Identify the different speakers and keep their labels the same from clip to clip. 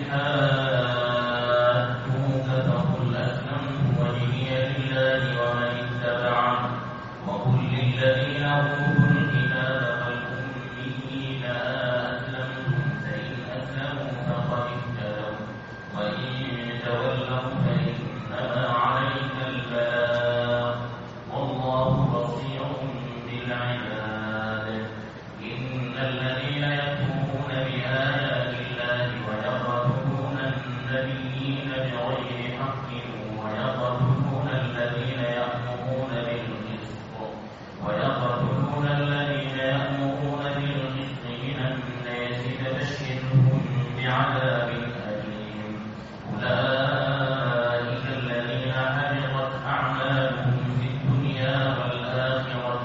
Speaker 1: حاجوك فقل أسلمت وجهي لله ومن اتبعن وقل للذين أوتوا الكتاب والأميين أسلمتم فإن أسلموا فقد اهتدوا وإن تولوا فإنما عليك البلاغ والله بصير بالعباد إن الذين يكفرون بآيات الله ويقتلون النبيين بغير حق ويقتلون الذين يأمرون بالقسط من الناس فبشرهم بعذاب أليم أولئك الذين حبطت أعمالهم في الدنيا والآخرة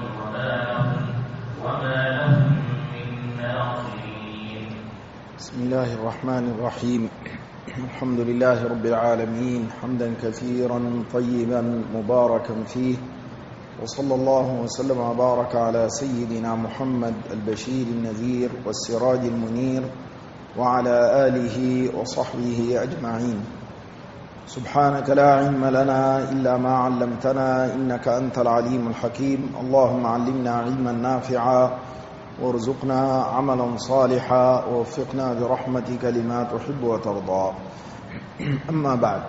Speaker 1: وما لهم من ناصرين.
Speaker 2: بسم الله الرحمن الرحيم. الحمد لله رب العالمين حمدا كثيرا طيبا مباركا فيه، وصلى الله وسلم وبارك على سيدنا محمد البشير النذير والسراج المنير وعلى آله وصحبه أجمعين. سبحانك لا علم لنا إلا ما علمتنا إنك أنت العليم الحكيم. اللهم علمنا علما نافعا وارزقنا عملا صالحا ووفقنا برحمتك لما تحب وترضى. أما بعد،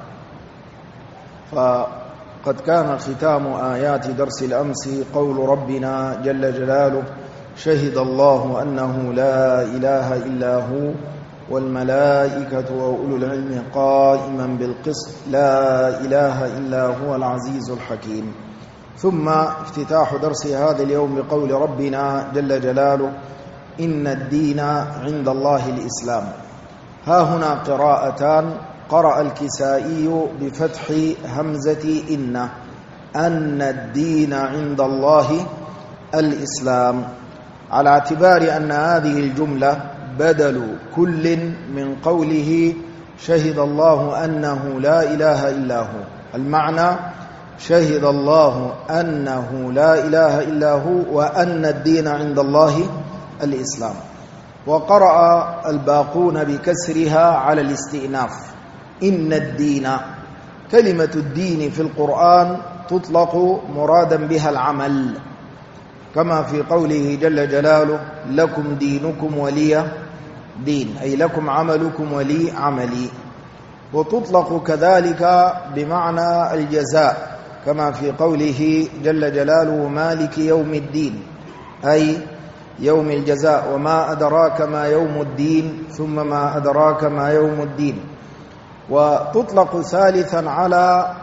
Speaker 2: فقد كان ختام آيات درس الأمس قول ربنا جل جلاله: شهد الله أنه لا إله إلا هو والملائكة وأولو العلم قائما بالقسط لا إله إلا هو العزيز الحكيم. ثم افتتاح درس هذا اليوم بقول ربنا جل جلاله: إن الدين عند الله الإسلام. ها هنا قراءتان، قرأ الكسائي بفتح همزة أن الدين عند الله الإسلام، على اعتبار أن هذه الجملة بدل كل من قوله شهد الله أنه لا إله إلا هو. المعنى: شهد الله أنه لا إله إلا هو وأن الدين عند الله الإسلام. وقرأ الباقون بكسرها على الاستئناف. إن الدين، كلمة الدين في القرآن تطلق مرادا بها العمل، كما في قوله جل جلاله: لكم دينكم ولي دين، أي لكم عملكم ولي عملي. وتطلق كذلك بمعنى الجزاء، كما في قوله جل جلاله: مالك يوم الدين، أي يوم الجزاء. وما أدراك ما يوم الدين، ثم ما أدراك ما يوم الدين. وتطلق ثالثا على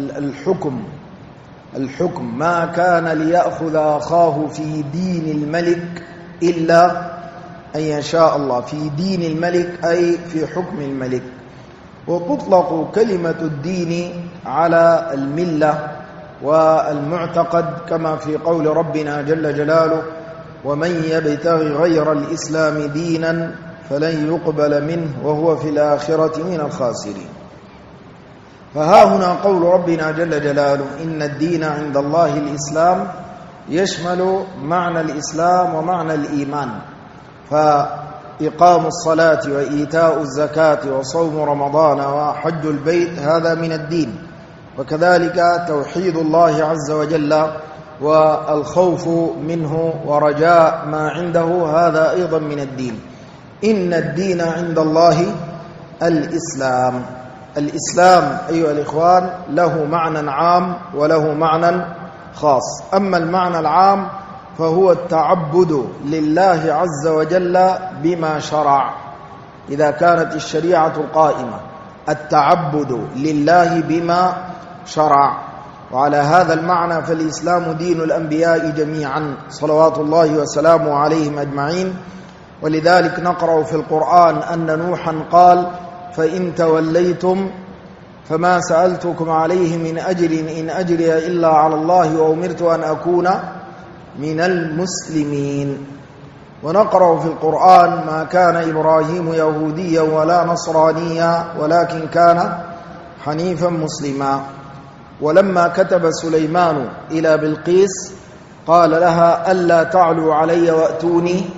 Speaker 2: الحكم، ما كان ليأخذ أخاه في دين الملك إلا أن يشاء الله، في دين الملك أي في حكم الملك. وتطلق كلمة الدين على الملة والمعتقد، كما في قول ربنا جل جلاله: ومن يبتغي غير الإسلام دينا فلن يقبل منه وهو في الآخرة من الخاسرين. فها هنا قول ربنا جل جلاله: إن الدين عند الله الإسلام، يشمل معنى الإسلام ومعنى الإيمان. فإقام الصلاة وإيتاء الزكاة وصوم رمضان وحج البيت هذا من الدين، وكذلك توحيد الله عز وجل والخوف منه ورجاء ما عنده هذا أيضا من الدين. إن الدين عند الله الإسلام. الإسلام أيها الإخوان له معنى عام وله معنى خاص. أما المعنى العام فهو التعبد لله عز وجل بما شرع، إذا كانت الشريعة قائمة، التعبد لله بما شرع. وعلى هذا المعنى فالإسلام دين الأنبياء جميعا صلوات الله وسلامه عليهم أجمعين. ولذلك نقرأ في القرآن أن نوحا قال: فإن توليتم فما سألتكم عليه من أجر إن أجري إلا على الله وأمرت أن أكون من المسلمين. ونقرأ في القرآن: ما كان إبراهيم يهوديا ولا نصرانيا ولكن كان حنيفا مسلما. ولما كتب سليمان إلى بلقيس قال لها: ألا تعلوا علي وأتوني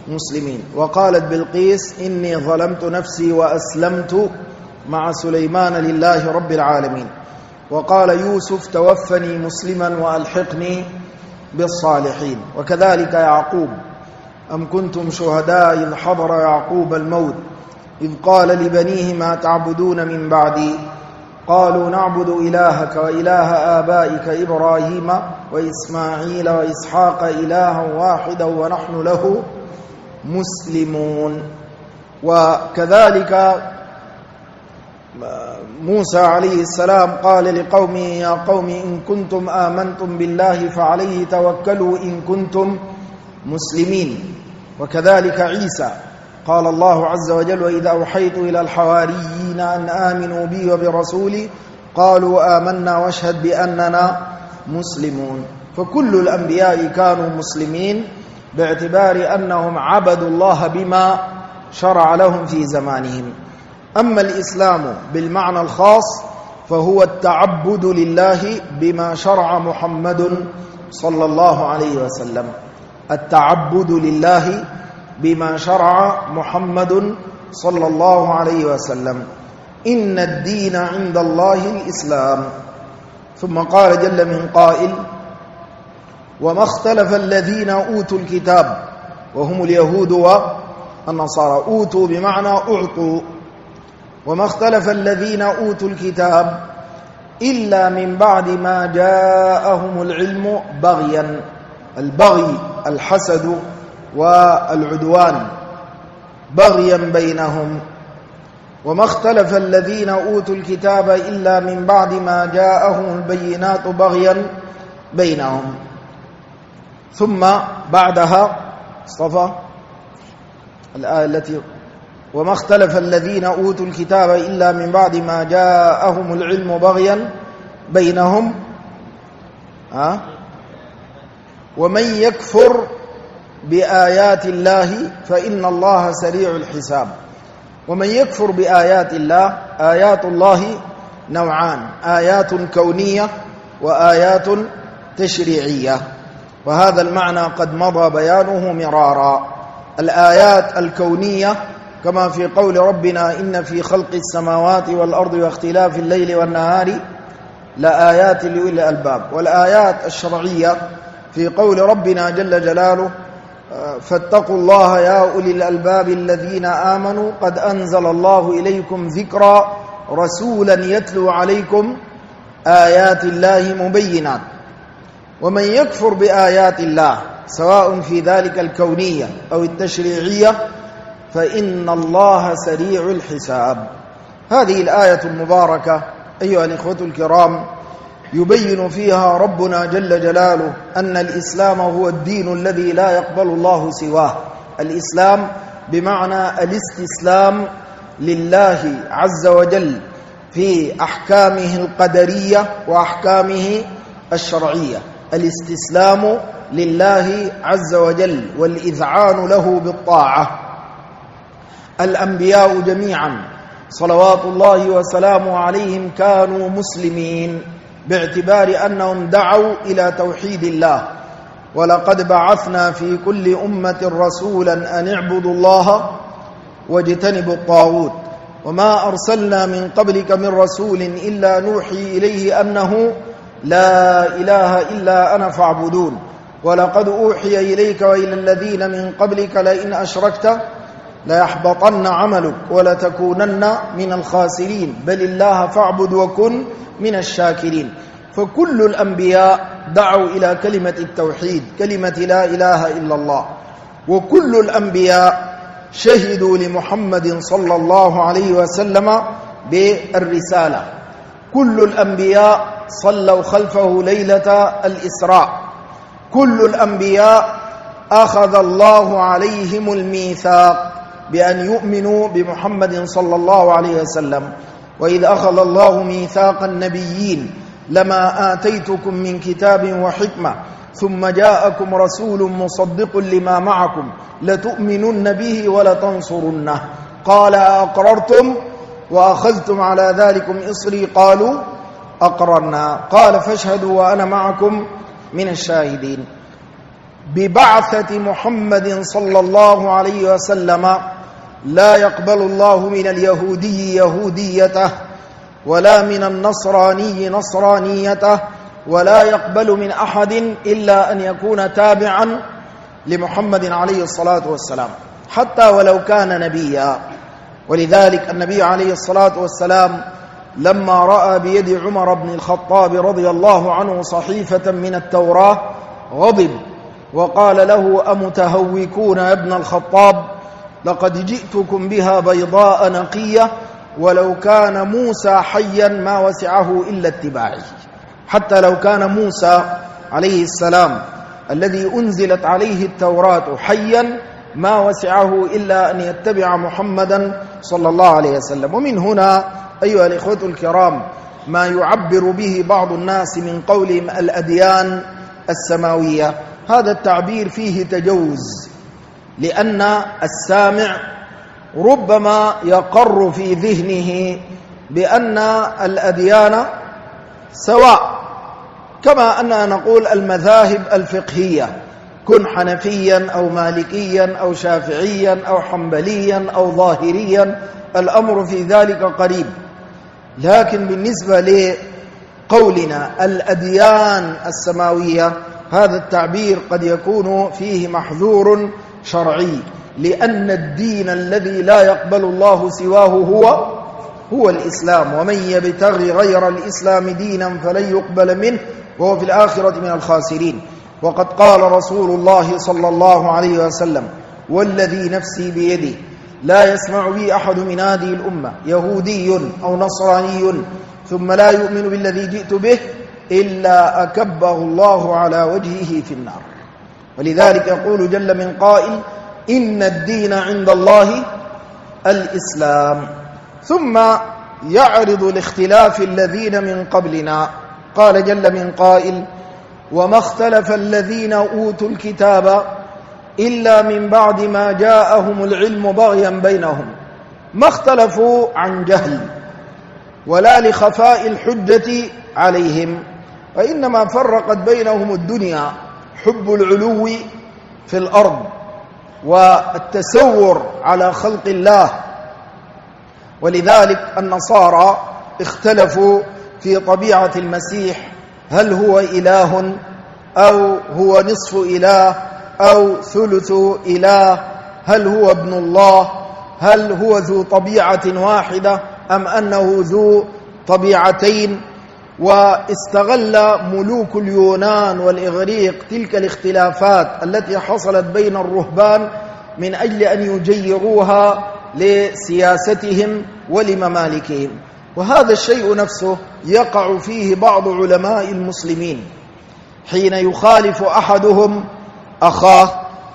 Speaker 2: مسلمين. وقالت بلقيس إني ظلمت نفسي وأسلمت مع سليمان لله رب العالمين. وقال يوسف توفني مسلما وألحقني بالصالحين. وكذلك يعقوب أم كنتم شهداء إذ حضر يعقوب الموت إذ قال لبنيه ما تعبدون من بعدي قالوا نعبد إلهك وإله آبائك إبراهيم وإسماعيل وإسحاق إلها واحدا ونحن له مسلمون. وكذلك موسى عليه السلام قال لقومه يا قوم إن كنتم آمنتم بالله فعليه توكلوا إن كنتم مسلمين. وكذلك عيسى قال الله عز وجل وإذا أوحيت إلى الحواريين أن آمنوا بي وبرسولي قالوا آمنا واشهد بأننا مسلمون. فكل الأنبياء كانوا مسلمين باعتبار أنهم عبدوا الله بما شرع لهم في زمانهم. أما الإسلام بالمعنى الخاص فهو التعبد لله بما شرع محمد صلى الله عليه وسلم. التعبد لله بما شرع محمد صلى الله عليه وسلم. إن الدين عند الله الإسلام. ثم قال جل من قائل وما اختلف الذين أوتوا الكتاب وهم اليهود والنصارى. أوتوا بمعنى أعطوا. وما اختلف الذين أوتوا الكتاب إلا من بعد ما جاءهم العلم بغيا. البغي الحسد والعدوان بغيا بينهم. وما اختلف الذين أوتوا الكتاب إلا من بعد ما جاءهم البينات بغيا بينهم. ثم بعدها اصطفى الآية التي وما اختلف الذين أوتوا الكتاب إلا من بعد ما جاءهم العلم بغيا بينهم. ومن يكفر بآيات الله فإن الله سريع الحساب. ومن يكفر بآيات الله آيات الله نوعان آيات كونية وآيات تشريعية. وهذا المعنى قد مضى بيانه مرارا. الآيات الكونية كما في قول ربنا إن في خلق السماوات والأرض واختلاف الليل والنهار لآيات لأولي الألباب. والآيات الشرعية في قول ربنا جل جلاله فاتقوا الله يا أولي الألباب الذين آمنوا قد أنزل الله إليكم ذكرا رسولا يتلو عليكم آيات الله مبينات. ومن يكفر بآيات الله سواء في ذلك الكونية أو التشريعية فإن الله سريع الحساب. هذه الآية المباركة أيها الإخوة الكرام يبين فيها ربنا جل جلاله أن الإسلام هو الدين الذي لا يقبل الله سواه. الإسلام بمعنى الاستسلام لله عز وجل في أحكامه القدرية وأحكامه الشرعية. الاستسلام لله عز وجل والإذعان له بالطاعة. الأنبياء جميعا صلوات الله وسلامه عليهم كانوا مسلمين باعتبار أنهم دعوا إلى توحيد الله. ولقد بعثنا في كل أمة رسولا أن اعبدوا الله واجتنبوا الطاغوت وما أرسلنا من قبلك من رسول إلا نوحي إليه أنه لا إله إلا أنا فاعبدون ولقد أوحي إليك وإلى الذين من قبلك لئن أشركت ليحبطن عملك ولتكونن من الخاسرين بل الله فاعبد وكن من الشاكرين. فكل الأنبياء دعوا إلى كلمة التوحيد كلمة لا إله إلا الله. وكل الأنبياء شهدوا لمحمد صلى الله عليه وسلم بالرسالة. كل الأنبياء صلوا خلفه ليلة الإسراء. كل الأنبياء أخذ الله عليهم الميثاق بأن يؤمنوا بمحمد صلى الله عليه وسلم. وإذ أخذ الله ميثاق النبيين لما آتيتكم من كتاب وحكمة ثم جاءكم رسول مصدق لما معكم لتؤمنن به ولتنصرنه قال أقررتم وأخذتم على ذلكم إصري قالوا أقررنا قال فاشهدوا وأنا معكم من الشاهدين. ببعثة محمد صلى الله عليه وسلم لا يقبل الله من اليهودي يهوديته ولا من النصراني نصرانيته ولا يقبل من أحد إلا أن يكون تابعا لمحمد عليه الصلاة والسلام حتى ولو كان نبيا. ولذلك النبي عليه الصلاة والسلام لما رأى بيد عمر بن الخطاب رضي الله عنه صحيفة من التوراة غضب وقال له: أمتهوكون يا ابن الخطاب؟ لقد جئتكم بها بيضاء نقية ولو كان موسى حيا ما وسعه إلا اتباعه. حتى لو كان موسى عليه السلام الذي أنزلت عليه التوراة حيا ما وسعه إلا أن يتبع محمدا صلى الله عليه وسلم. ومن هنا أيها الإخوة الكرام ما يعبر به بعض الناس من قولهم الأديان السماوية. هذا التعبير فيه تجوز، لأن السامع ربما يقر في ذهنه بأن الأديان سواء، كما أننا نقول المذاهب الفقهية، كن حنفيا أو مالكيا أو شافعيا أو حنبليا أو ظاهريا، الأمر في ذلك قريب. لكن بالنسبة لقولنا الأديان السماوية هذا التعبير قد يكون فيه محذور شرعي، لأن الدين الذي لا يقبل الله سواه هو الإسلام، ومن يبتغي غير الإسلام دينا فلن يقبل منه وهو في الآخرة من الخاسرين. وقد قال رسول الله صلى الله عليه وسلم: والذي نفسي بيده لا يسمع بي أحد من هذه الأمة يهودي أو نصراني ثم لا يؤمن بالذي جئت به إلا أكبه الله على وجهه في النار. ولذلك يقول جل من قائل: إن الدين عند الله الإسلام. ثم يعرض الاختلاف الذين من قبلنا. قال جل من قائل: وما اختلف الذين أوتوا الكتاب إلا من بعد ما جاءهم العلم بغيا بينهم. ما اختلفوا عن جهل ولا لخفاء الحجة عليهم، وإنما فرقت بينهم الدنيا، حب العلو في الأرض والتسور على خلق الله. ولذلك النصارى اختلفوا في طبيعة المسيح، هل هو إله أو هو نصف إله أو ثلث إله، هل هو ابن الله، هل هو ذو طبيعة واحدة أم أنه ذو طبيعتين. واستغل ملوك اليونان والإغريق تلك الاختلافات التي حصلت بين الرهبان من أجل أن يجيروها لسياستهم ولممالكهم. وهذا الشيء نفسه يقع فيه بعض علماء المسلمين حين يخالف أحدهم أخاه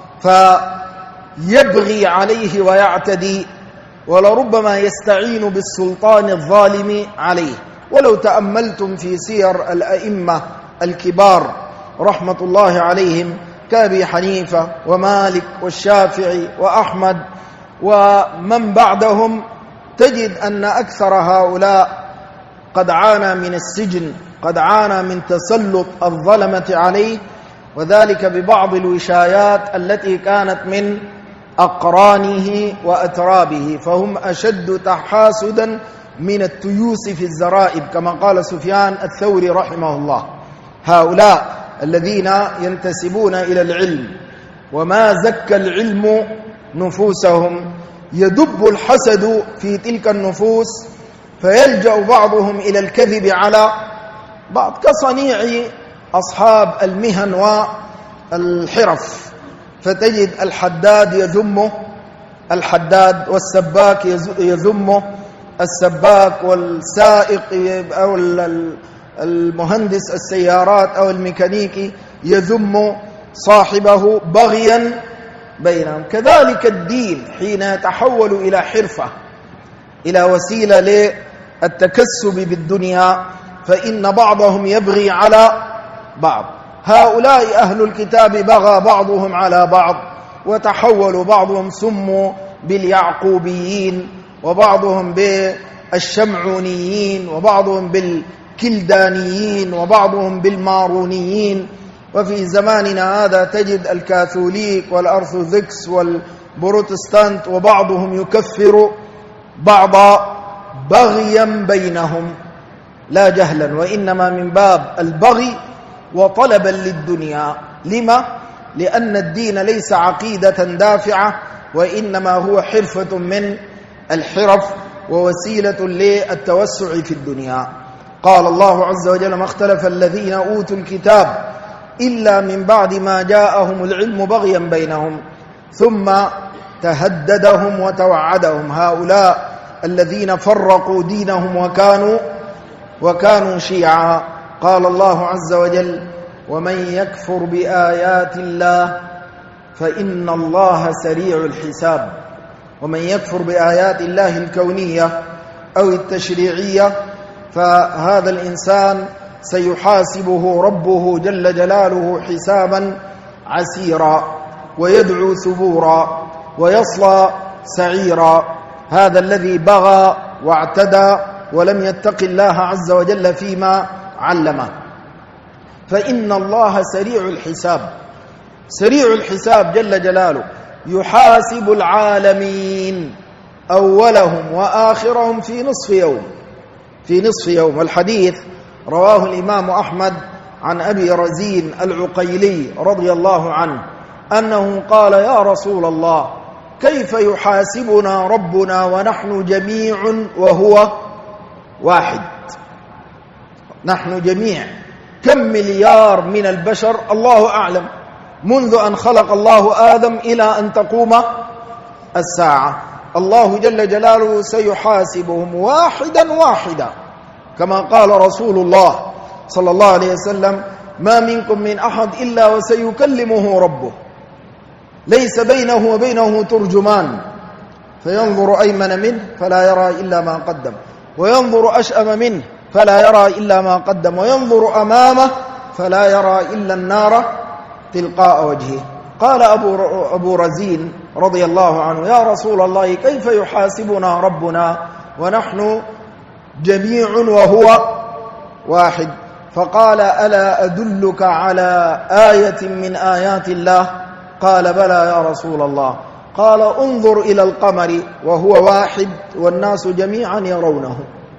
Speaker 2: فيبغي عليه ويعتدي، ولربما يستعين بالسلطان الظالم عليه. ولو تأملتم في سير الأئمة الكبار رحمة الله عليهم كأبي حنيفة ومالك والشافعي وأحمد ومن بعدهم، تجد أن أكثر هؤلاء قد عانى من السجن، قد عانى من تسلط الظلمة عليه، وذلك ببعض الوشايات التي كانت من أقرانه وأترابه، فهم أشد تحاسدا من التيوس في الزرائب كما قال سفيان الثوري رحمه الله. هؤلاء الذين ينتسبون إلى العلم وما زكى العلم نفوسهم، يدب الحسد في تلك النفوس فيلجأ بعضهم إلى الكذب على بعض، كصنيع أصحاب المهن والحرف. فتجد الحداد يذمه الحداد، والسباك يذمه السباك، والسائق أو المهندس السيارات أو الميكانيكي يذم صاحبه بغيا بينهم. كذلك الدين حين يتحول إلى حرفة، إلى وسيلة للتكسب بالدنيا، فإن بعضهم يبغي على بعض. هؤلاء أهل الكتاب بغى بعضهم على بعض، وتحولوا، بعضهم سموا باليعقوبيين، وبعضهم بالشمعونيين، وبعضهم بالكلدانيين، وبعضهم بالمارونيين. وفي زماننا هذا تجد الكاثوليك والأرثوذكس والبروتستانت وبعضهم يكفر بعض بغيا بينهم لا جهلا، وإنما من باب البغي وطلبا للدنيا. لما؟ لأن الدين ليس عقيدة دافعة، وإنما هو حرفة من الحرف ووسيلة للتوسع في الدنيا. قال الله عز وجل: ما اختلف الذين أوتوا الكتاب إلا من بعد ما جاءهم العلم بغيا بينهم ثم تهددهم وتوعدهم هؤلاء الذين فرقوا دينهم وكانوا شيعا. قال الله عز وجل: ومن يكفر بآيات الله فإن الله سريع الحساب. ومن يكفر بآيات الله الكونية أو التشريعية فهذا الإنسان سيحاسبه ربه جل جلاله حسابا عسيرا ويدعو ثبورا ويصلى سعيرا. هذا الذي بغى واعتدى ولم يتق الله عز وجل فيما علمه. فإن الله سريع الحساب، سريع الحساب جل جلاله، يحاسب العالمين أولهم وآخرهم في نصف يوم. والحديث رواه الإمام أحمد عن أبي رزين العقيلي رضي الله عنه أنه قال: يا رسول الله، كيف يحاسبنا ربنا ونحن جميع وهو واحد؟ نحن جميع كم مليار من البشر الله أعلم، منذ أن خلق الله آدم إلى أن تقوم الساعة. الله جل جلاله سيحاسبهم واحدا واحدا، كما قال رسول الله صلى الله عليه وسلم: ما منكم من أحد إلا وسيكلمه ربه، ليس بينه وبينه ترجمان، فينظر أيمن منه فلا يرى إلا ما قدم، وينظر أشأم منه فلا يرى إلا ما قدم، وينظر أمامه فلا يرى إلا النار تلقاء وجهه. قال أبو رزين رضي الله عنه: يا رسول الله، كيف يحاسبنا ربنا ونحن جميع وهو واحد؟ فقال: ألا أدلك على آية من آيات الله؟ قال: بلى يا رسول الله. قال: انظر إلى القمر وهو واحد والناس جميعا يرونه.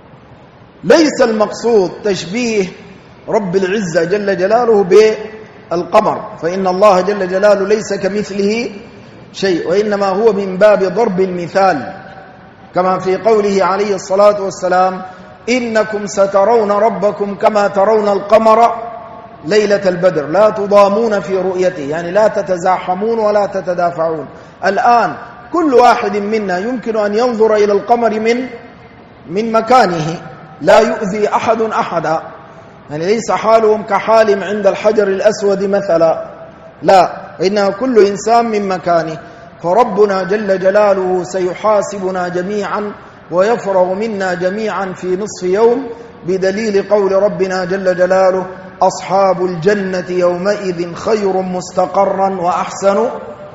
Speaker 2: ليس المقصود تشبيه رب العزة جل جلاله بالقمر، فإن الله جل جلاله ليس كمثله شيء، وإنما هو من باب ضرب المثال، كما في قوله عليه الصلاة والسلام: إنكم سترون ربكم كما ترون القمر ليلة البدر لا تضامون في رؤيته، يعني لا تتزاحمون ولا تتدافعون. الآن كل واحد منا يمكن أن ينظر إلى القمر من مكانه، لا يؤذي أحد أحدا، يعني ليس حالهم كحالهم عند الحجر الأسود مثلا، لا، إنما كل إنسان من مكانه. فربنا جل جلاله سيحاسبنا جميعا ويفرغ منا جميعا في نصف يوم، بدليل قول ربنا جل جلاله: أصحاب الجنة يومئذ خير مستقرا وأحسن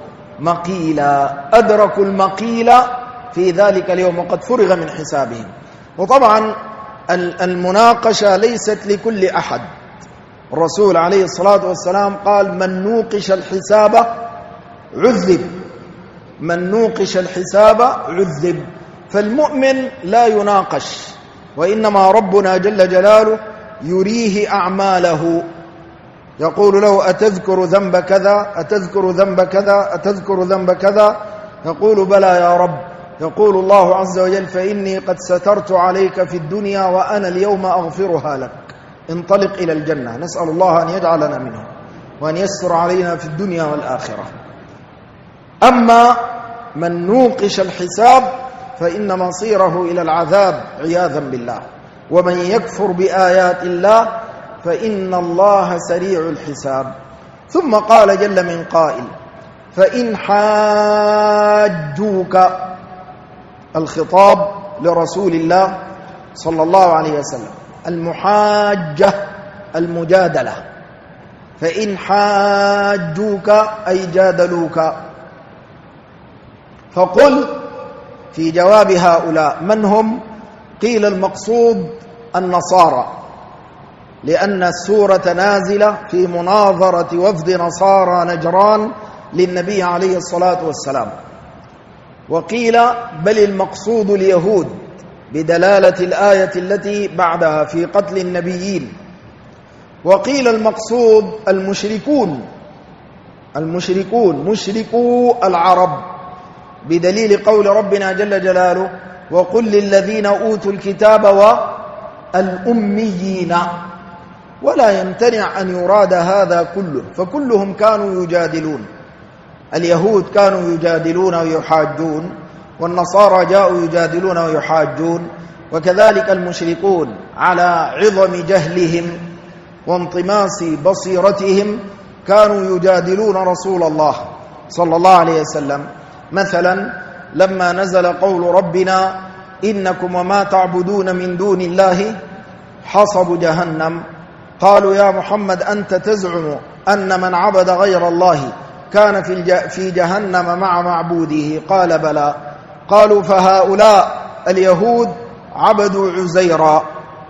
Speaker 2: مقيلا. أدركوا المقيل في ذلك اليوم وقد فرغ من حسابهم. وطبعا المناقشة ليست لكل أحد. الرسول عليه الصلاة والسلام قال: من نوقش الحساب عذب، من نوقش الحساب عذب. فالمؤمن لا يناقش، وإنما ربنا جل جلاله يريه أعماله، يقول له: أتذكر ذنب كذا، أتذكر ذنب كذا، أتذكر ذنب كذا؟ يقول: بلى يا رب. يقول الله عز وجل: فإني قد سترت عليك في الدنيا وأنا اليوم أغفرها لك، انطلق إلى الجنة. نسأل الله أن يجعلنا منه وأن يستر علينا في الدنيا والآخرة. أما من نوقش الحساب فإن مصيره إلى العذاب عياذا بالله. ومن يكفر بآيات الله فإن الله سريع الحساب. ثم قال جل من قائل: فإن حاجوك، الخطاب لرسول الله صلى الله عليه وسلم. المحاجة المجادلة، فإن حاجوك أي جادلوك. فقل في جواب هؤلاء من هم؟ قيل المقصود النصارى، لأن السورة نازلة في مناظرة وفد نصارى نجران للنبي عليه الصلاة والسلام. وقيل بل المقصود اليهود بدلالة الآية التي بعدها في قتل النبيين، وقيل المقصود المشركون مشركو العرب بدليل قول ربنا جل جلاله وقل للذين أوتوا الكتاب والأميين، ولا يمتنع أن يراد هذا كله، فكلهم كانوا يجادلون. اليهود كانوا يجادلون ويحاجون، والنصارى جاءوا يجادلون ويحاجون، وكذلك المشركون على عظم جهلهم وانطماس بصيرتهم كانوا يجادلون رسول الله صلى الله عليه وسلم. مثلا لما نزل قول ربنا إنكم وما تعبدون من دون الله حصب جهنم، قالوا يا محمد أنت تزعم أن من عبد غير الله كان في جهنم مع معبوده، قال بلى. قالوا فهؤلاء اليهود عبدوا عزيرا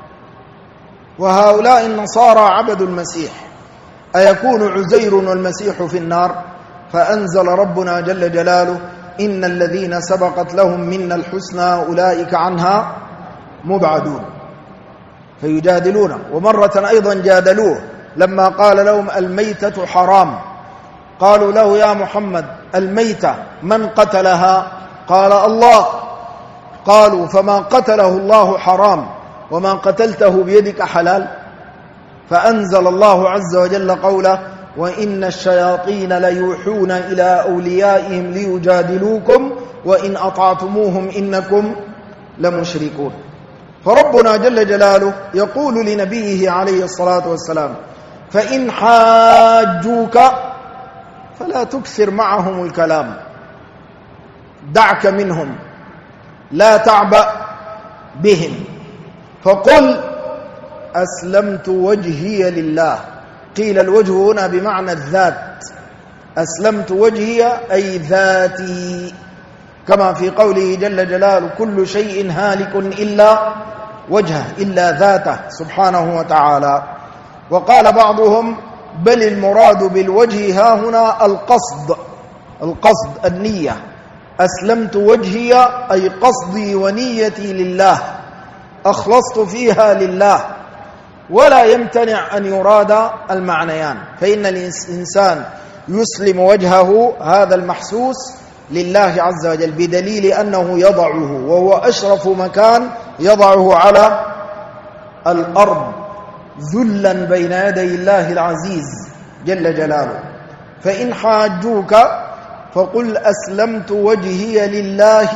Speaker 2: وهؤلاء النصارى عبدوا المسيح، أيكون عزير والمسيح في النار؟ فأنزل ربنا جل جلاله إن الذين سبقت لهم منا الحسنى أولئك عنها مبعدون، فيجادلون. ومرة أيضا جادلوه لما قال لهم الميتة حرام، قالوا له يا محمد الميتة من قتلها؟ قال الله. قالوا فما قتله الله حرام وما قتلته بيدك حلال؟ فأنزل الله عز وجل قوله وإن الشياطين ليوحون إلى أوليائهم ليجادلوكم وإن أطعتموهم إنكم لمشركون. فربنا جل جلاله يقول لنبيه عليه الصلاة والسلام فإن حاجوك فلا تكثر معهم الكلام، دعك منهم، لا تعبأ بهم، فقل أسلمت وجهي لله. قيل الوجه هنا بمعنى الذات، أسلمت وجهي أي ذاتي، كما في قوله جل جلاله كل شيء هالك إلا وجهه إلا ذاته سبحانه وتعالى. وقال بعضهم بل المراد بالوجه ها هنا القصد النية، أسلمت وجهي أي قصدي ونيتي لله، أخلصت فيها لله، ولا يمتنع أن يراد المعنيان، فإن الإنسان يسلم وجهه هذا المحسوس لله عز وجل بدليل أنه يضعه، وهو أشرف مكان يضعه على الأرض ذلا بين يدي الله العزيز جل جلاله. فإن حاجوك فقل أسلمت وجهي لله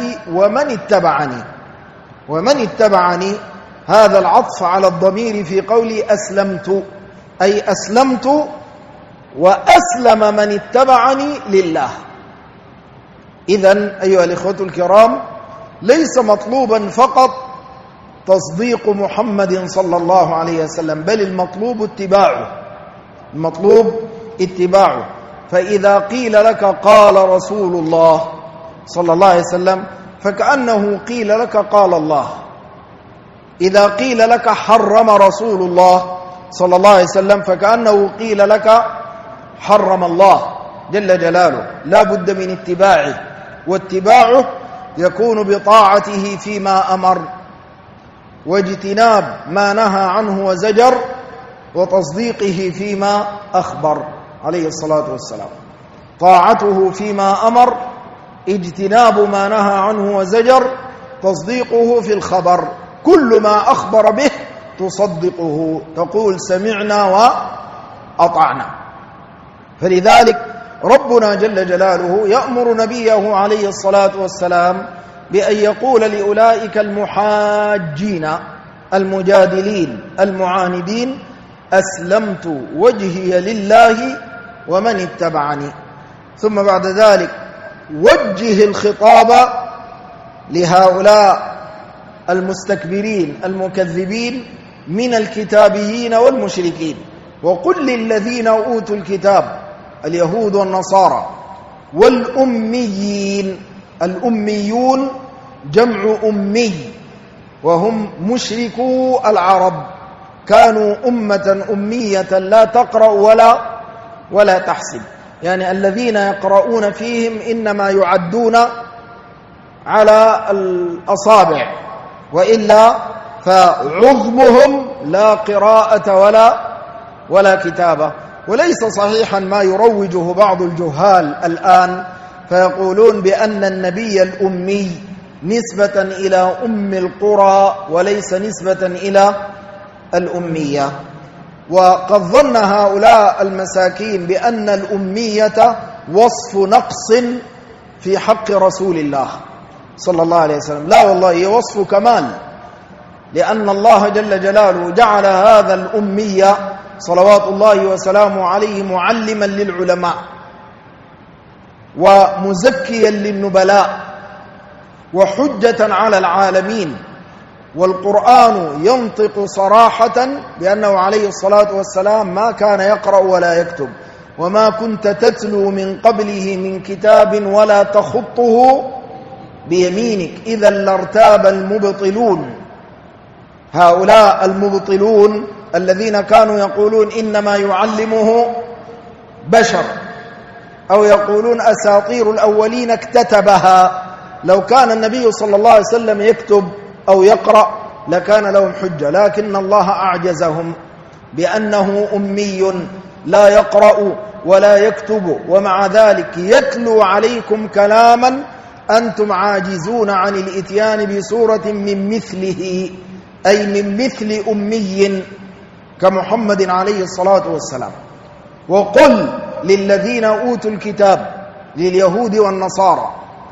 Speaker 2: ومن اتبعني هذا العطف على الضمير في قولي أسلمت، أي أسلمت وأسلم من اتبعني لله. إذن أيها الإخوة الكرام ليس مطلوبا فقط تصديق محمد صلى الله عليه وسلم، بل المطلوب اتباعه. فإذا قيل لك قال رسول الله صلى الله عليه وسلم فكأنه قيل لك قال الله. إذا قيل لك حرم رسول الله صلى الله عليه وسلم فكأنه قيل لك حرم الله جل جلاله. لا بد من اتباعه، واتباعه يكون بطاعته فيما أمر، واجتناب ما نهى عنه وزجر، وتصديقه فيما أخبر عليه الصلاة والسلام. طاعته فيما أمر، اجتناب ما نهى عنه وزجر، تصديقه في الخبر، كل ما أخبر به تصدقه، تقول سمعنا وأطعنا. فلذلك ربنا جل جلاله يأمر نبيه عليه الصلاة والسلام بأن يقول لأولئك المحاجين المجادلين المعاندين أسلمت وجهي لله ومن اتبعني. ثم بعد ذلك وجه الخطاب لهؤلاء المستكبرين المكذبين من الكتابيين والمشركين، وقل للذين أوتوا الكتاب اليهود والنصارى والأميين. الأميون جمع أمي، وهم مشركو العرب، كانوا أمة أمية لا تقرأ ولا تحسب، يعني الذين يقرؤون فيهم إنما يعدون على الأصابع، وإلا فعظمهم لا قراءة ولا كتابة. وليس صحيحا ما يروجه بعض الجهال الآن فيقولون بأن النبي الأمي نسبة إلى أم القرى وليس نسبة إلى الأمية. وقد ظن هؤلاء المساكين بأن الأمية وصف نقص في حق رسول الله صلى الله عليه وسلم. لا والله، هي وصف كمال، لأن الله جل جلاله جعل هذا الأمية صلوات الله وسلامه عليه معلما للعلماء ومزكيا للنبلاء وحجة على العالمين. والقرآن ينطق صراحة بأنه عليه الصلاة والسلام ما كان يقرأ ولا يكتب، وما كنت تتلو من قبله من كتاب ولا تخطه بيمينك إذا لارتاب المبطلون. هؤلاء المبطلون الذين كانوا يقولون إنما يعلمه بشر، أو يقولون أساطير الأولين اكتتبها، لو كان النبي صلى الله عليه وسلم يكتب أو يقرأ لكان لهم حجة، لكن الله أعجزهم بأنه أمي لا يقرأ ولا يكتب، ومع ذلك يتلو عليكم كلاما أنتم عاجزون عن الإتيان بسورة من مثله، أي من مثل أمي كمحمد عليه الصلاة والسلام. وقل للذين أوتوا الكتاب، لليهود والنصارى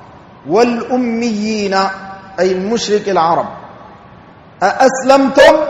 Speaker 2: والأميين أي المشرك العرب، أأسلمتم؟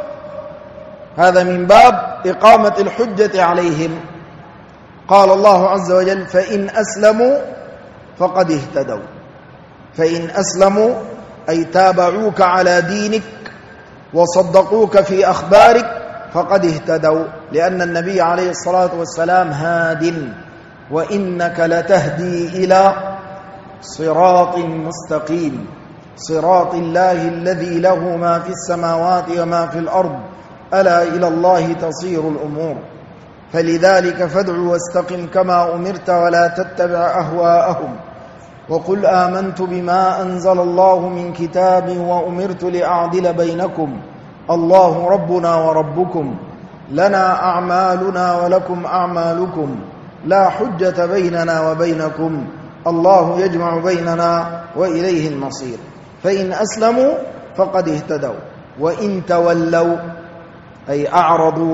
Speaker 2: هذا من باب إقامة الحجة عليهم. قال الله عز وجل: فإن أسلموا فقد اهتدوا. فإن أسلموا أي تابعوك على دينك وصدقوك في أخبارك فقد اهتدوا، لأن النبي عليه الصلاة والسلام هاد، وإنك لتهدي إلى صراط مستقيم، صراط الله الذي له ما في السماوات وما في الأرض، ألا إلى الله تصير الأمور. فلذلك فادع واستقم كما أمرت ولا تتبع أهواءهم، وقل آمنت بما أنزل الله من كتاب وأمرت لأعدل بينكم، الله ربنا وربكم، لنا أعمالنا ولكم أعمالكم، لا حجة بيننا وبينكم، الله يجمع بيننا وإليه المصير. فإن أسلموا فقد اهتدوا، وإن تولوا أي أعرضوا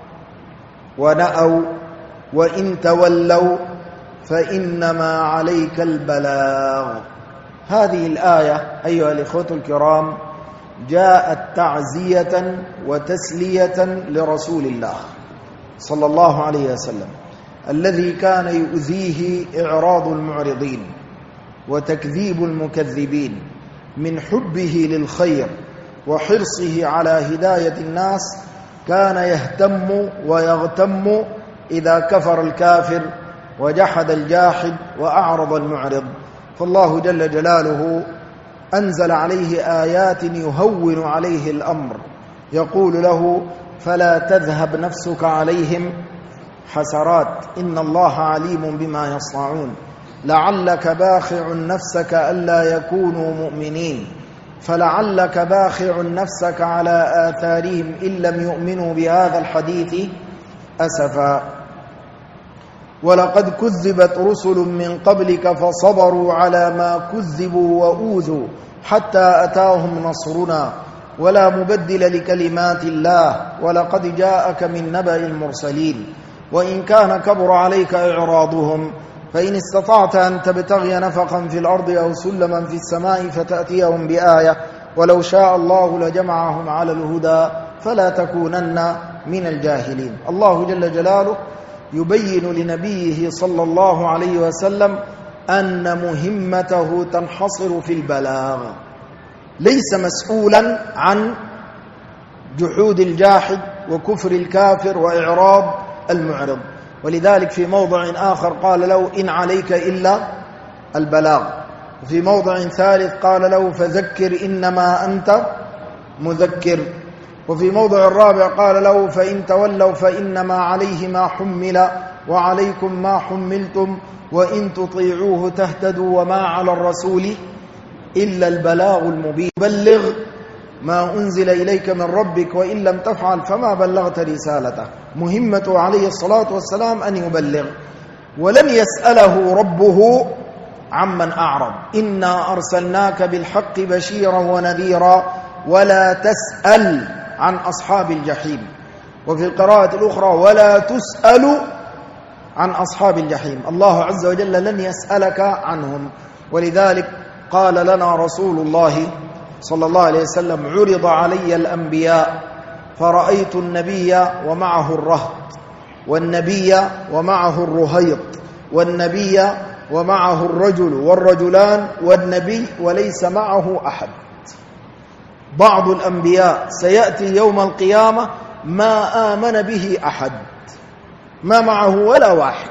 Speaker 2: ونأوا، وإن تولوا فإنما عليك البلاغ. هذه الآية أيها الإخوة الكرام جاءت تعزية وتسلية لرسول الله صلى الله عليه وسلم، الذي كان يؤذيه إعراض المعرضين وتكذيب المكذبين، من حبه للخير وحرصه على هداية الناس كان يهتم ويغتم إذا كفر الكافر وجحد الجاحد وأعرض المعرض. فالله جل جلاله أنزل عليه آيات يهون عليه الأمر، يقول له: فلا تذهب نفسك عليهم حسرات إن الله عليم بما يصنعون، لعلك باخع نفسك ألا يكونوا مؤمنين، فلعلك باخع نفسك على آثارهم إن لم يؤمنوا بهذا الحديث أسفا. ولقد كذبت رسل من قبلك فصبروا على ما كذبوا وأوذوا حتى أتاهم نصرنا ولا مبدل لكلمات الله ولقد جاءك من نبأ المرسلين. وإن كان كبر عليك إعراضهم فإن استطعت أن تبتغي نفقا في الأرض أو سلما في السماء فتأتيهم بآية ولو شاء الله لجمعهم على الهدى فلا تكونن من الجاهلين. الله جل جلاله يبين لنبيه صلى الله عليه وسلم أن مهمته تنحصر في البلاغ، ليس مسؤولا عن جحود الجاحد وكفر الكافر وإعراض المعرض. ولذلك في موضع آخر قال له: إن عليك إلا البلاغ. وفي موضع ثالث قال له: فذكر إنما أنت مذكر. وفي موضع الرابع قال له فإن تولوا فإنما عليه ما حمل وعليكم ما حملتم وإن تطيعوه تهتدوا وما على الرسول إلا البلاغ المبين. بلغ ما أنزل إليك من ربك وإن لم تفعل فما بلغت رسالته. مهمته عليه الصلاة والسلام أن يبلغ، ولم يسأله ربه عمن أعرض. إنا أرسلناك بالحق بشيرا ونذيرا ولا تسأل عن أصحاب الجحيم. وفي القراءة الأخرى ولا تسأل عن أصحاب الجحيم. الله عز وجل لن يسألك عنهم. ولذلك قال لنا رسول الله صلى الله عليه وسلم عرض علي الأنبياء فرأيت النبي ومعه الرهط، والنبي ومعه الرهيط، والنبي ومعه الرجل والرجلان، والنبي وليس معه أحد. بعض الأنبياء سيأتي يوم القيامة ما آمن به أحد، ما معه ولا واحد.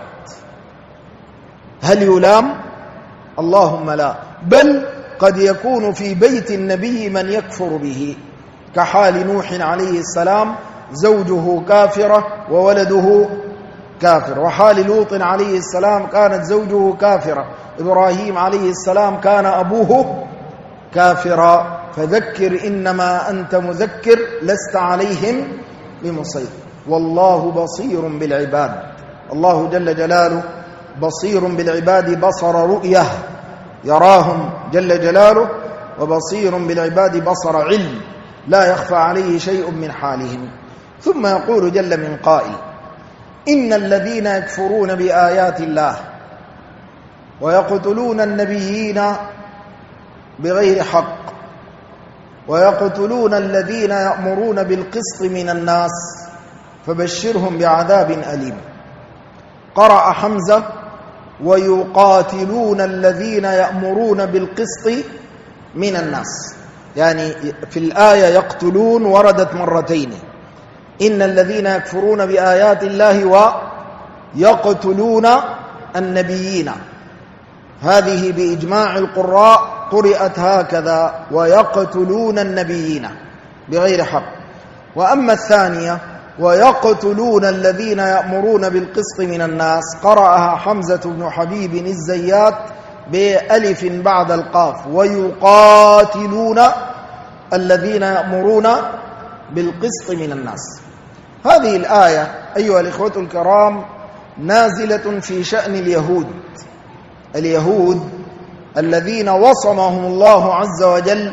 Speaker 2: هل يلام؟ اللهم لا، بل قد يكون في بيت النبي من يكفر به، كحال نوح عليه السلام زوجه كافرة وولده كافر، وحال لوط عليه السلام كانت زوجه كافرة، إبراهيم عليه السلام كان أبوه كافرا. فذكر إنما أنت مذكر لست عليهم بمسيطر والله بصير بالعباد. الله جل جلاله بصير بالعباد بصر رؤية يراهم جل جلاله، وبصير بالعباد بصر علم لا يخفى عليه شيء من حالهم. ثم يقول جل من قائل إن الذين يكفرون بآيات الله ويقتلون النبيين بغير حق ويقتلون الذين يأمرون بالقسط من الناس فبشرهم بعذاب أليم. قرأ حمزة ويقاتلون الذين يأمرون بالقسط من الناس، يعني في الآية يقتلون وردت مرتين، إن الذين يكفرون بآيات الله ويقتلون النبيين، هذه بإجماع القراء قرئت هكذا ويقتلون النبيين بغير حق. وأما الثانية ويقتلون الذين يأمرون بالقسط من الناس قرأها حمزة بن حبيب الزيات بألف بعد القاف، ويقاتلون الذين يأمرون بالقسط من الناس. هذه الآية أيها الإخوة الكرام نازلة في شأن اليهود الذين وصمهم الله عز وجل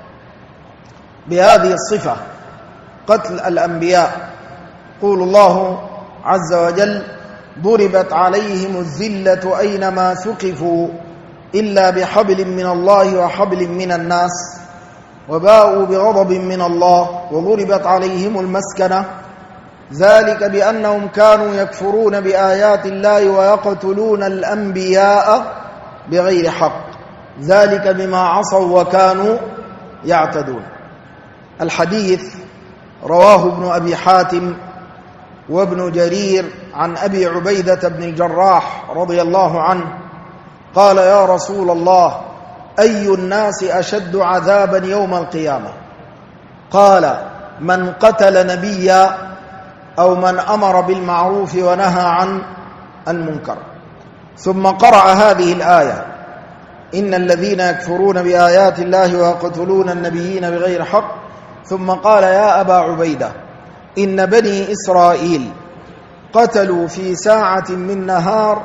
Speaker 2: بهذه الصفة قتل الأنبياء. يقول الله عز وجل ضربت عليهم الذلة أينما ثقفوا إلا بحبل من الله وحبل من الناس وباءوا بغضب من الله وضربت عليهم المسكنة ذلك بأنهم كانوا يكفرون بآيات الله ويقتلون الأنبياء بغير حق ذلك بما عصوا وكانوا يعتدون. الحديث رواه ابن أبي حاتم وابن جرير عن أبي عبيدة بن الجراح رضي الله عنه قال يا رسول الله أي الناس أشد عذابا يوم القيامة؟ قال من قتل نبيا أو من أمر بالمعروف ونهى عن المنكر. ثم قرأ هذه الآية إن الذين يكفرون بآيات الله ويقتلون النبيين بغير حق. ثم قال يا أبا عبيدة إن بني إسرائيل قتلوا في ساعة من نهار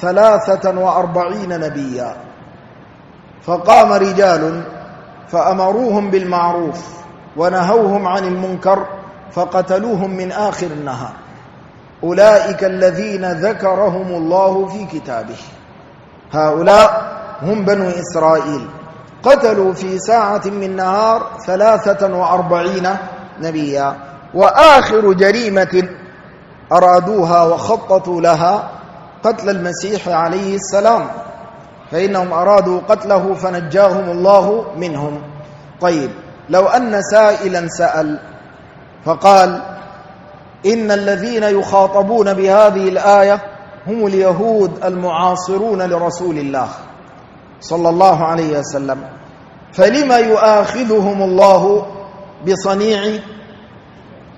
Speaker 2: 43 نبيا فقام رجال فأمروهم بالمعروف ونهوهم عن المنكر فقتلوهم من آخر النهار أولئك الذين ذكرهم الله في كتابه. هؤلاء هم بنو إسرائيل قتلوا في ساعة من نهار 43 نبيا. وآخر جريمة أرادوها وخططوا لها قتل المسيح عليه السلام، فإنهم أرادوا قتله فنجاهم الله منهم. طيب لو أن سائلا سأل فقال إن الذين يخاطبون بهذه الآية هم اليهود المعاصرون لرسول الله صلى الله عليه وسلم، فلما يؤاخذهم الله بصنيع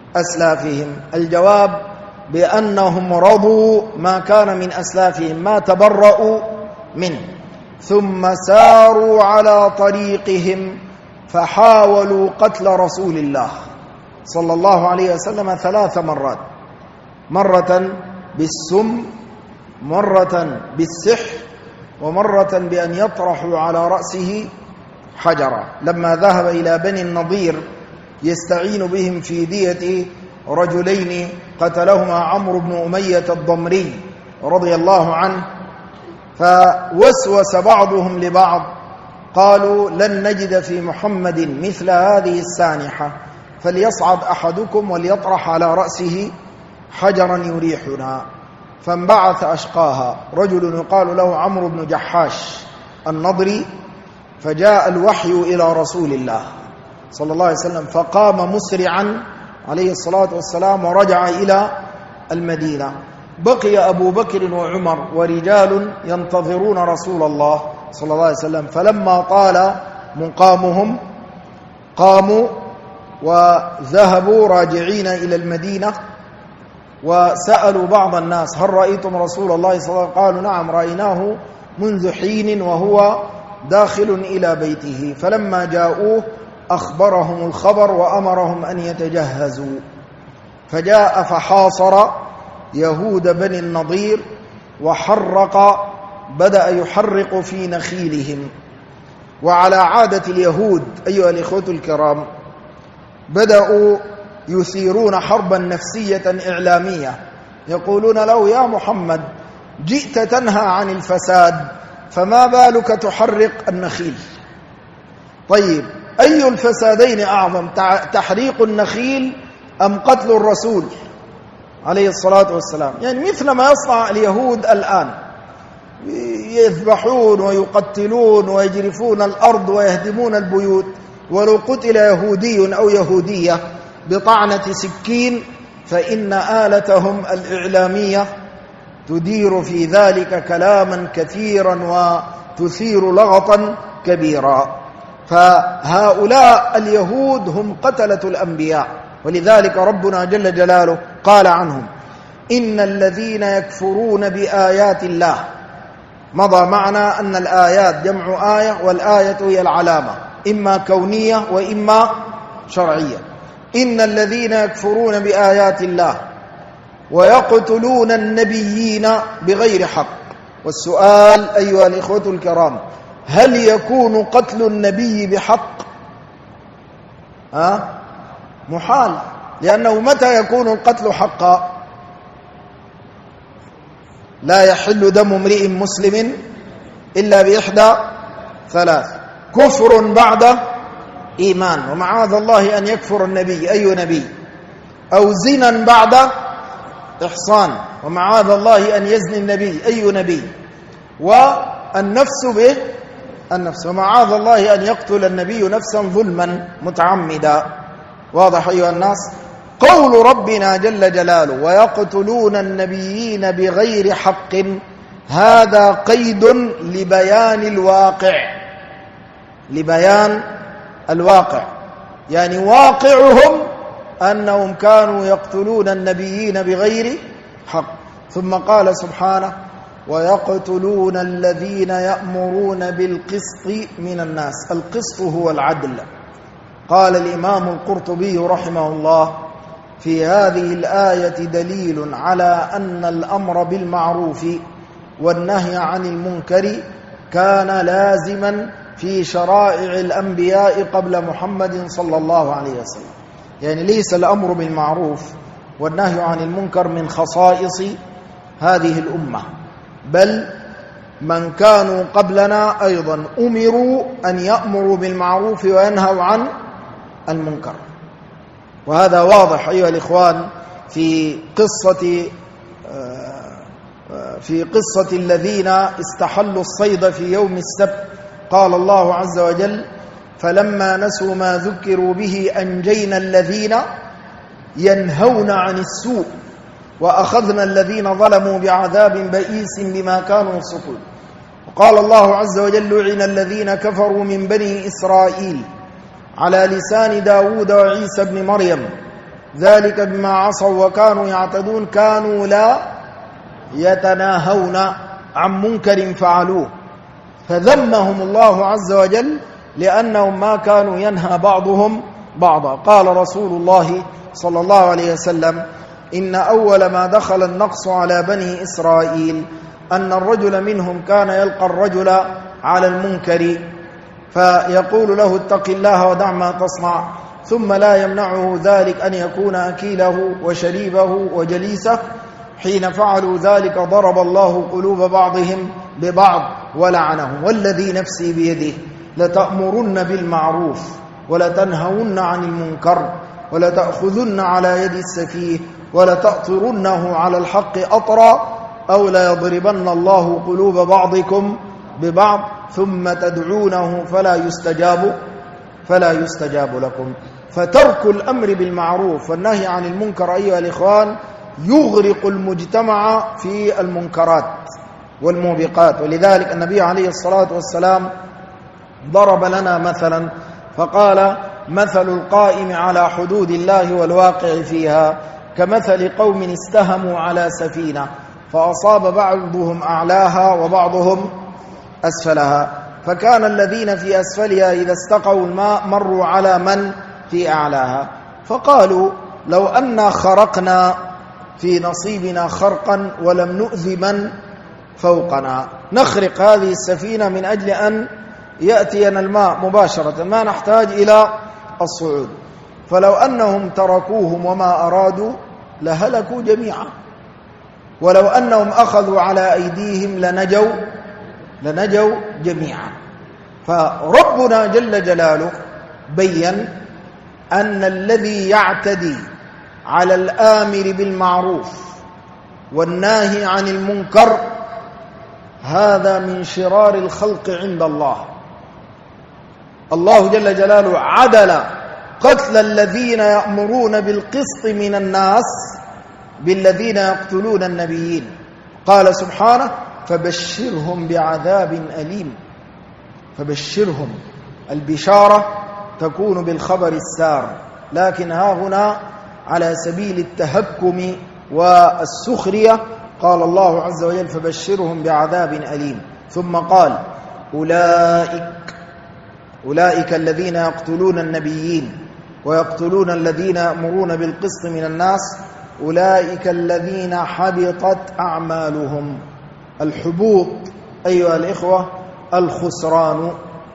Speaker 2: أسلافهم؟ الجواب بأنهم رضوا ما كان من أسلافهم، ما تبرؤوا منه، ثم ساروا على طريقهم فحاولوا قتل رسول الله صلى الله عليه وسلم 3 مرات، مرة بالسم، مرة بالسحر، ومرة بأن يطرحوا على رأسه حجرا. لما ذهب إلى بني النضير يستعين بهم في دية رجلين قتلهما عمرو بن أمية الضمري رضي الله عنه، فوسوس بعضهم لبعض قالوا لن نجد في محمد مثل هذه السانحة، فليصعد أحدكم وليطرح على رأسه حجرا يريحنا. فانبعث أشقاها رجل يقال له عمرو بن جحاش النضري، فجاء الوحي إلى رسول الله صلى الله عليه وسلم، فقام مسرعا عليه الصلاة والسلام ورجع إلى المدينة. بقي أبو بكر وعمر ورجال ينتظرون رسول الله صلى الله عليه وسلم، فلما طال مقامهم قاموا وذهبوا راجعين إلى المدينة، وسألوا بعض الناس هل رأيتم رسول الله صلى الله عليه وسلم؟ قالوا نعم رأيناه منذ حين وهو داخل إلى بيته. فلما جاءوه أخبرهم الخبر وأمرهم أن يتجهزوا، فجاء فحاصر يهود بني النضير وحرق، بدأ يحرق في نخيلهم. وعلى عادة اليهود أيها الإخوة الكرام بدأوا يثيرون حربا نفسية إعلامية، يقولون له يا محمد جئت تنهى عن الفساد فما بالك تحرق النخيل؟ طيب أي الفسادين أعظم، تحريق النخيل أم قتل الرسول عليه الصلاة والسلام؟ يعني مثل ما يصنع اليهود الآن، يذبحون ويقتلون ويجرفون الأرض ويهدمون البيوت. ولو قتل يهودي أو يهودية بطعنة سكين فإن آلتهم الإعلامية تدير في ذلك كلاما كثيرا وتثير لغطا كبيرا. فهؤلاء اليهود هم قتلة الأنبياء، ولذلك ربنا جل جلاله قال عنهم إن الذين يكفرون بآيات الله. مضى معنا أن الآيات جمع آية، والآية هي العلامة، إما كونية وإما شرعية. إن الذين يكفرون بآيات الله ويقتلون النبيين بغير حق. والسؤال أيها الإخوة الكرام، هل يكون قتل النبي بحق؟ محال، لأنه متى يكون القتل حقا؟ لا يحل دم امرئ مسلم إلا بإحدى 3: كفر بعد إيمان، ومعاذ الله أن يكفر النبي أي نبي، أو زنا بعد إحصان، ومعاذ الله أن يزني النبي أي نبي، والنفس بالنفس، ومعاذ الله أن يقتل النبي نفسا ظلما متعمدا. واضح أيها الناس؟ قول ربنا جل جلاله ويقتلون النبيين بغير حق، هذا قيد لبيان الواقع، لبيان الواقع، يعني واقعهم أنهم كانوا يقتلون النبيين بغير حق. ثم قال سبحانه ويقتلون الذين يأمرون بالقسط من الناس. القسط هو العدل. قال الإمام القرطبي رحمه الله في هذه الآية دليل على أن الأمر بالمعروف والنهي عن المنكر كان لازما في شرائع الأنبياء قبل محمد صلى الله عليه وسلم. يعني ليس الأمر بالمعروف والنهي عن المنكر من خصائص هذه الأمة، بل من كانوا قبلنا أيضا أمروا أن يأمروا بالمعروف وينهوا عن المنكر. وهذا واضح أيها الإخوان في قصة الذين استحلوا الصيد في يوم السبت. قال الله عز وجل فلما نسوا ما ذكروا به أنجينا الذين ينهون عن السوء وأخذنا الذين ظلموا بعذاب بئيس بما كانوا يفسقون. وقال الله عز وجل لعن الذين كفروا من بني إسرائيل على لسان داود وعيسى بن مريم ذلك بما عصوا وكانوا يعتدون كانوا لا يتناهون عن منكر فعلوه، فذمهم الله عز وجل لأنهم ما كانوا ينهى بعضهم بعضا. قال رسول الله صلى الله عليه وسلم: إن أول ما دخل النقص على بني إسرائيل أن الرجل منهم كان يلقى الرجل على المنكر فيقول له: اتق الله ودع ما تصنع، ثم لا يمنعه ذلك أن يكون أكيله وشريبه وجليسه. حين فعلوا ذلك ضرب الله قلوب بعضهم ببعض ولعنهم. والذي نفسي بيده لتأمرن بالمعروف ولتنهون عن المنكر ولتأخذن على يد السفيه ولتأطرنه على الحق أطرا أو ليضربن الله قلوب بعضكم ببعض ثم تدعونه فلا يستجاب لكم. فترك الأمر بالمعروف والنهي عن المنكر أيها الإخوان يغرق المجتمع في المنكرات والموبقات. ولذلك النبي عليه الصلاة والسلام ضرب لنا مثلا فقال: مثل القائم على حدود الله والواقع فيها كمثل قوم استهموا على سفينة فأصاب بعضهم أعلاها وبعضهم أسفلها، فكان الذين في أسفلها إذا استقوا الماء مروا على من في أعلاها، فقالوا: لو أنا خرقنا في نصيبنا خرقا ولم نؤذي من فوقنا، نخرق هذه السفينة من أجل أن يأتينا الماء مباشرة، ما نحتاج إلى الصعود. فلو أنهم تركوهم وما أرادوا لهلكوا جميعا، ولو أنهم أخذوا على أيديهم لنجوا جميعا. فربنا جل جلاله بيّن أن الذي يعتدي على الآمر بالمعروف والناهي عن المنكر هذا من شرار الخلق عند الله. الله جل جلاله عدل قتل الذين يأمرون بالقسط من الناس بالذين يقتلون النبيين. قال سبحانه: فبشرهم بعذاب أليم. فبشرهم، البشارة تكون بالخبر السار، لكن ها هنا على سبيل التهكم والسخرية قال الله عز وجل: فبشرهم بعذاب أليم. ثم قال: أولئك الذين يقتلون النبيين ويقتلون الذين يأمرون بالقسط من الناس أولئك الذين حبطت أعمالهم. الحبوط أيها الإخوة الخسران،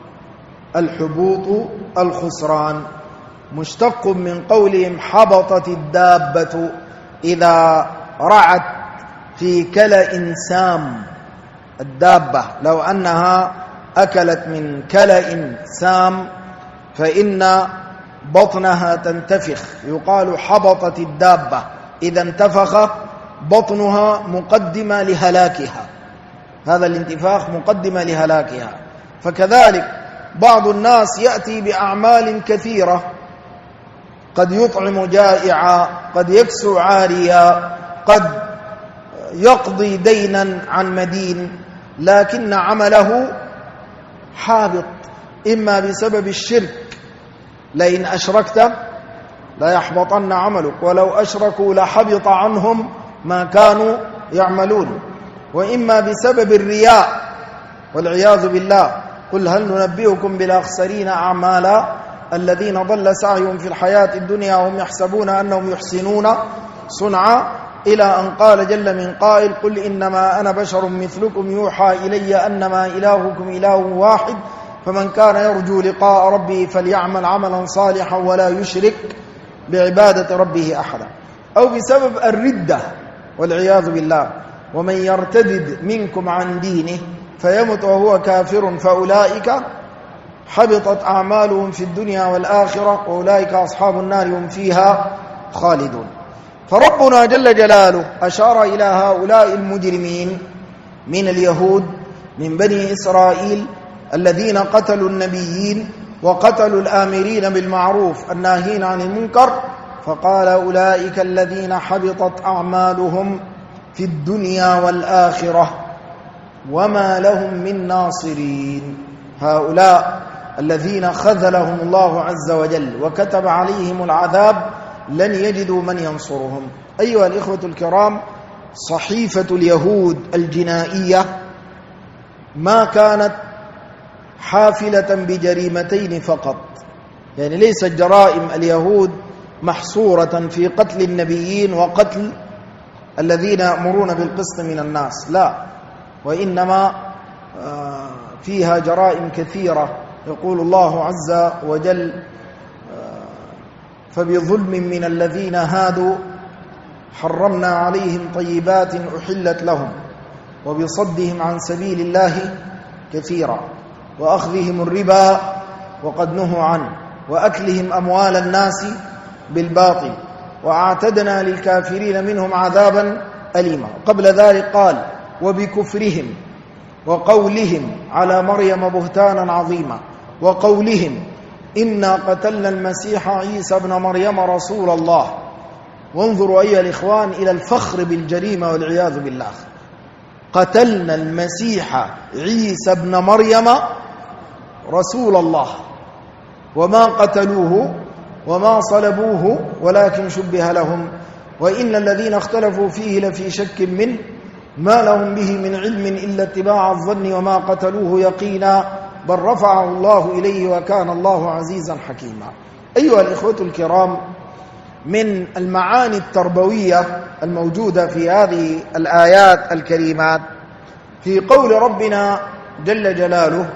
Speaker 2: الحبوط الخسران مشتق من قولهم حبطت الدابة إذا رعت في كلأ سام. الدابة لو أنها أكلت من كلأ سام فإن بطنها تنتفخ، يقال حبطت الدابة، إذا انتفخ بطنها مقدمة لهلاكها، هذا الانتفاخ مقدمة لهلاكها. فكذلك بعض الناس يأتي بأعمال كثيرة، قد يطعم جائعا، قد يكسو عاريا، قد يقضي دينا عن مدين، لكن عمله حابط إما بسبب الشرك، لئن أشركت لا يحبطن عملك ولو أشركوا لحبط عنهم ما كانوا يعملون، وإما بسبب الرياء والعياذ بالله. قل هل ننبئكم بالأخسرين أعمالا الذين ضل سعيهم في الحياة الدنيا وهم يحسبون أنهم يحسنون صنعا، إلى أن قال جل من قائل: قل إنما أنا بشر مثلكم يوحى إلي أنما إلهكم إله واحد فمن كان يرجو لقاء ربه فليعمل عملا صالحا ولا يشرك بعبادة ربه أحدا. أو بسبب الردة والعياذ بالله: ومن يرتدد منكم عن دينه فيمت وهو كافر فأولئك حبطت أعمالهم في الدنيا والآخرة وأولئك أصحاب النار هم فيها خالدون. فربنا جل جلاله أشار إلى هؤلاء المجرمين من اليهود من بني إسرائيل الذين قتلوا النبيين وقتلوا الآمرين بالمعروف الناهين عن المنكر، فقال: أولئك الذين حبطت أعمالهم في الدنيا والآخرة وما لهم من ناصرين. هؤلاء الذين خذلهم الله عز وجل وكتب عليهم العذاب لن يجدوا من ينصرهم. أيها الإخوة الكرام، صحيفة اليهود الجنائية ما كانت حافلة بجريمتين فقط، يعني ليست جرائم اليهود محصورة في قتل النبيين وقتل الذين يأمرون بالقسط من الناس، لا، وإنما فيها جرائم كثيرة. يقول الله عز وجل: فبظلم من الذين هادوا حرمنا عليهم طيبات أحلت لهم وبصدهم عن سبيل الله كثيرا وأخذهم الربا وقد نهوا عنه وأكلهم أموال الناس بالباطل وأعتدنا للكافرين منهم عذابا أليما. قبل ذلك قال: وبكفرهم وقولهم على مريم بهتانا عظيما وقولهم إنا قتلنا المسيح عيسى ابن مريم رسول الله. وانظروا أيها الإخوان إلى الفخر بالجريمة والعياذ بالله. قتلنا المسيح عيسى ابن مريم رسول الله وما قتلوه وما صلبوه ولكن شبه لهم وإن الذين اختلفوا فيه لفي شك منه ما لهم به من علم إلا اتباع الظن وما قتلوه يقينا بل رفعه الله إليه وكان الله عزيزا حكيما. أيها الإخوة الكرام، من المعاني التربوية الموجودة في هذه الآيات الكريمات في قول ربنا جل جلاله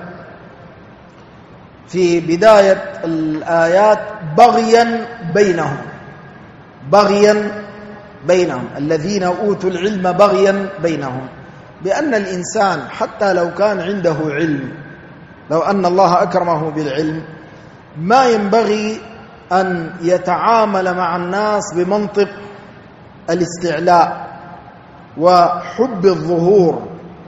Speaker 2: في بداية الآيات: بغيا بينهم الذين أوتوا العلم بغيا بينهم، بأن الإنسان حتى لو كان عنده علم، لو أن الله أكرمه بالعلم، ما ينبغي أن يتعامل مع الناس بمنطق الاستعلاء وحب الظهور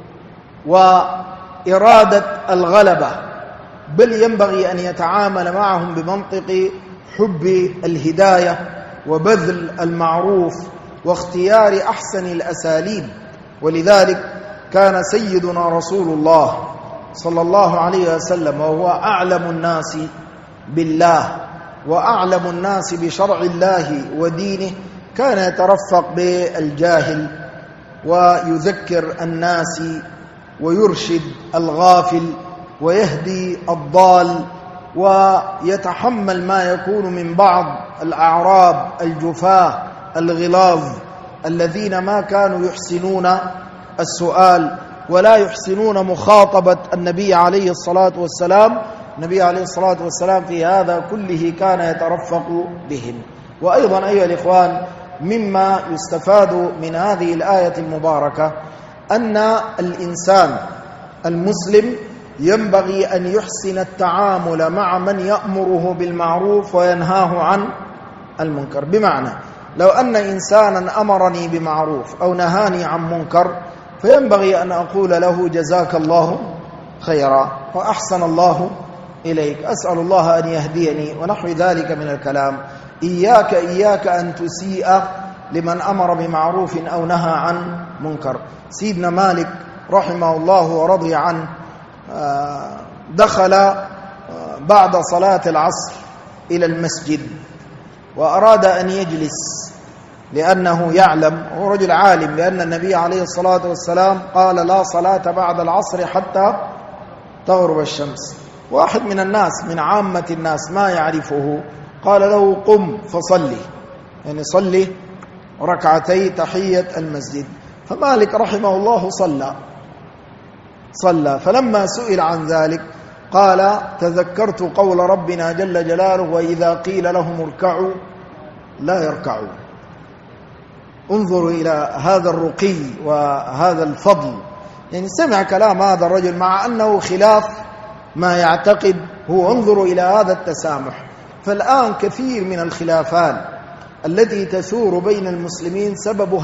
Speaker 2: وإرادة الغلبة، بل ينبغي أن يتعامل معهم بمنطق حب الهداية وبذل المعروف واختيار أحسن الأساليب. ولذلك كان سيدنا رسول الله صلى الله عليه وسلم وهو أعلم الناس بالله وأعلم الناس بشرع الله ودينه كان يترفق بالجاهل ويذكر الناس ويرشد الغافل ويهدي الضال ويتحمل ما يكون من بعض الأعراب الجفاة الغلاظ الذين ما كانوا يحسنون السؤال ولا يحسنون مخاطبة النبي عليه الصلاة والسلام. النبي عليه الصلاة والسلام في هذا كله كان يترفق بهم. وأيضا أيها الإخوان، مما يستفاد من هذه الآية المباركة أن الإنسان المسلم ينبغي أن يحسن التعامل مع من يأمره بالمعروف وينهاه عن المنكر. بمعنى لو أن إنسانا أمرني بمعروف أو نهاني عن منكر فينبغي أن أقول له: جزاك الله خيرا وأحسن الله إليك، أسأل الله أن يهديني، ونحو ذلك من الكلام. إياك أن تسيء لمن أمر بمعروف أو نهى عن منكر. سيدنا مالك رحمه الله ورضي عنه دخل بعد صلاة العصر إلى المسجد وأراد أن يجلس، لأنه يعلم، هو رجل عالم، بأن النبي عليه الصلاة والسلام قال: لا صلاة بعد العصر حتى تغرب الشمس. واحد من الناس، من عامة الناس، ما يعرفه، قال له: قم فصلي، يعني صلي ركعتي تحية المسجد. فمالك رحمه الله صلى. فلما سئل عن ذلك قال: تذكرت قول ربنا جل جلاله: وإذا قيل لهم اركعوا لا يركعون. انظروا إلى هذا الرقي وهذا الفضل، يعني سمع كلام هذا الرجل مع أنه خلاف ما يعتقد هو. انظروا إلى هذا التسامح. فالآن كثير من الخلافات التي تثور بين المسلمين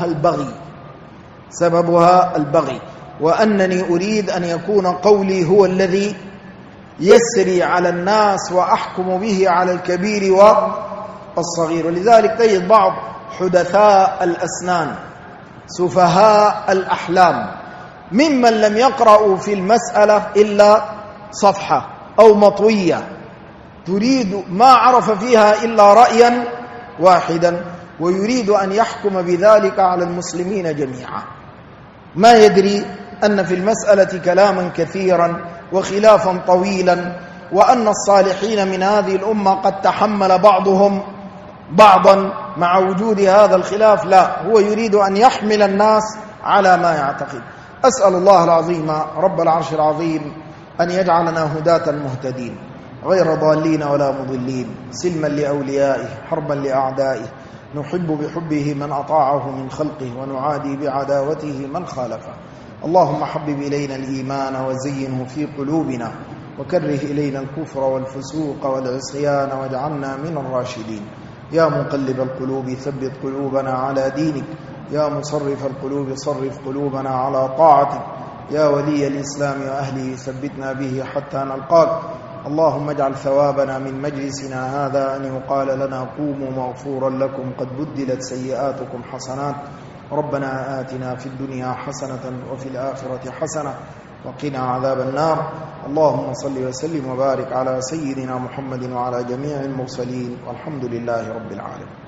Speaker 2: سببها البغي، وأنني أريد أن يكون قولي هو الذي يسري على الناس وأحكم به على الكبير والصغير. ولذلك تجد بعض حدثاء الأسنان سفهاء الأحلام ممن لم يقرأوا في المسألة إلا صفحة أو مطوية، تريد ما عرف فيها إلا رأيا واحدا ويريد أن يحكم بذلك على المسلمين جميعا، ما يدري أن في المسألة كلاما كثيرا وخلافا طويلا، وأن الصالحين من هذه الأمة قد تحمل بعضهم بعضا مع وجود هذا الخلاف. لا، هو يريد أن يحمل الناس على ما يعتقد. أسأل الله العظيم رب العرش العظيم أن يجعلنا هداة مهتدين غير ضالين ولا مضلين، سلما لأوليائه حربا لأعدائه، نحب بحبه من أطاعه من خلقه ونعادي بعداوته من خالفه. اللهم حبب إلينا الإيمان وزينه في قلوبنا، وكره إلينا الكفر والفسوق والعصيان واجعلنا من الراشدين. يا مقلب القلوب ثبت قلوبنا على دينك، يا مصرف القلوب صرف قلوبنا على طاعتك، يا ولي الإسلام وأهله ثبتنا به حتى نلقاك. اللهم اجعل ثوابنا من مجلسنا هذا أن يقال لنا قوموا مغفورا لكم قد بدلت سيئاتكم حسنات. ربنا آتنا في الدنيا حسنة وفي الآخرة حسنة وقنا عذاب النار. اللهم صل وسلم وبارك على سيدنا محمد وعلى جميع المرسلين، والحمد لله رب العالمين.